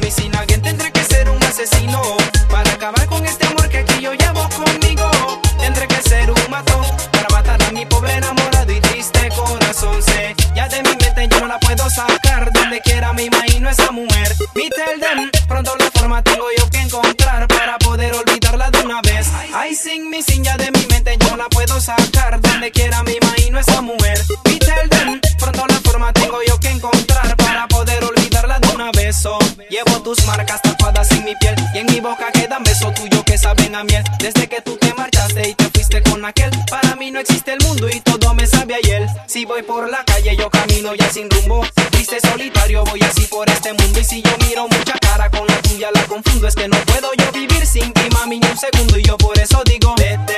y sin alguien tendré que ser un asesino para acabar con este amor que aquí yo llevo conmigo. Tendré que ser un matón para matar a mi pobre enamorado y triste corazón. Sé ya de mi mente, yo no la puedo sacar. Donde quiera me imagino esa mujer. Mi Telden, pronto la forma tengo yo que encontrar para poder olvidarla de una vez. Ay, sin mi sin ya de mi mente, yo no la puedo sacar. Donde quiera me imagino esa mujer. Mi Telden, pronto la forma tengo yo que encontrar para poder olvidarla de una vez. Oh, llevo tus marcas tatuadas en mi piel y en mi boca quedan besos tuyos que saben a miel. Desde que tú te marchaste y te fuiste con aquel, para mí no existe el mundo y todo me sabe a hiel. Si voy por la calle yo camino ya sin rumbo, triste solitario voy así por este mundo. Y si yo miro mucha cara con la tuya la confundo, es que no puedo yo vivir sin ti, mami, ni un segundo. Y yo por eso digo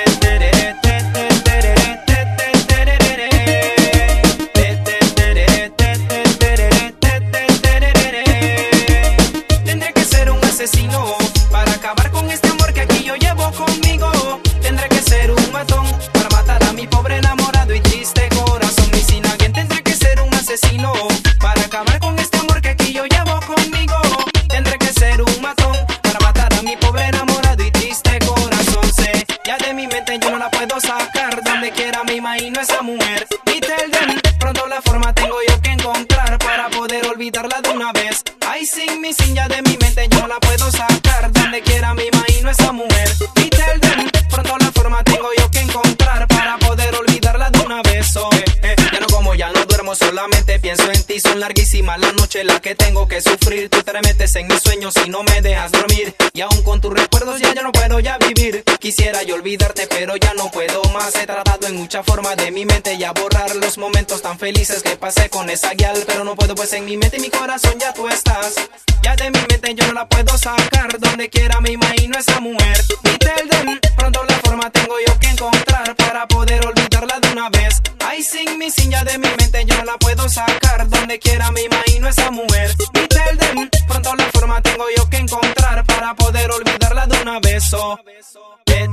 tendré que ser un asesino para acabar con este amor que aquí yo llevo conmigo. Tendré que ser un matón para matar a mi pobre enamorado y triste corazón. Y sin alguien tendré que ser un asesino para acabar con este amor que aquí yo llevo conmigo. Tendré que ser un matón para matar a mi pobre enamorado y triste corazón. Sé ya de mi mente, yo no la puedo sacar. Donde quiera me imagino esa mujer. Y Telden, pronto la forma tengo yo que encontrar para poder olvidarla de una vez. Ay, sin mi sin ya de mi mente, yo no la puedo sacar. Donde quiera me imagino esa mujer. Y Telden, pronto la forma tengo yo que encontrar para poder olvidarla de una vez. Oh, ya no como, ya no duermo, solamente pienso en ti. Son larguísimas las noches las que tengo que sufrir. Tú te metes en mis sueños y no me dejas dormir. Y aún con tus recuerdos ya yo no puedo ya vivir. Quisiera yo olvidarte pero ya no puedo más. He tratado en mucha forma de mi mente ya borrar los momentos tan felices que pasé con esa guial, pero no puedo, pues en mi mente y mi corazón ya tú estás. Ya de mi mente yo no la puedo sacar. Donde quiera me imagino esa mujer. Mi Telden, pronto la forma tengo yo que encontrar para poder olvidarla de una vez. Ay, sin mi sin ya de mi mente yo no la puedo sacar. Donde quiera me imagino esa mujer. Mi Telden, pronto la forma tengo yo que encontrar para poder olvidarla de una vez. Oh,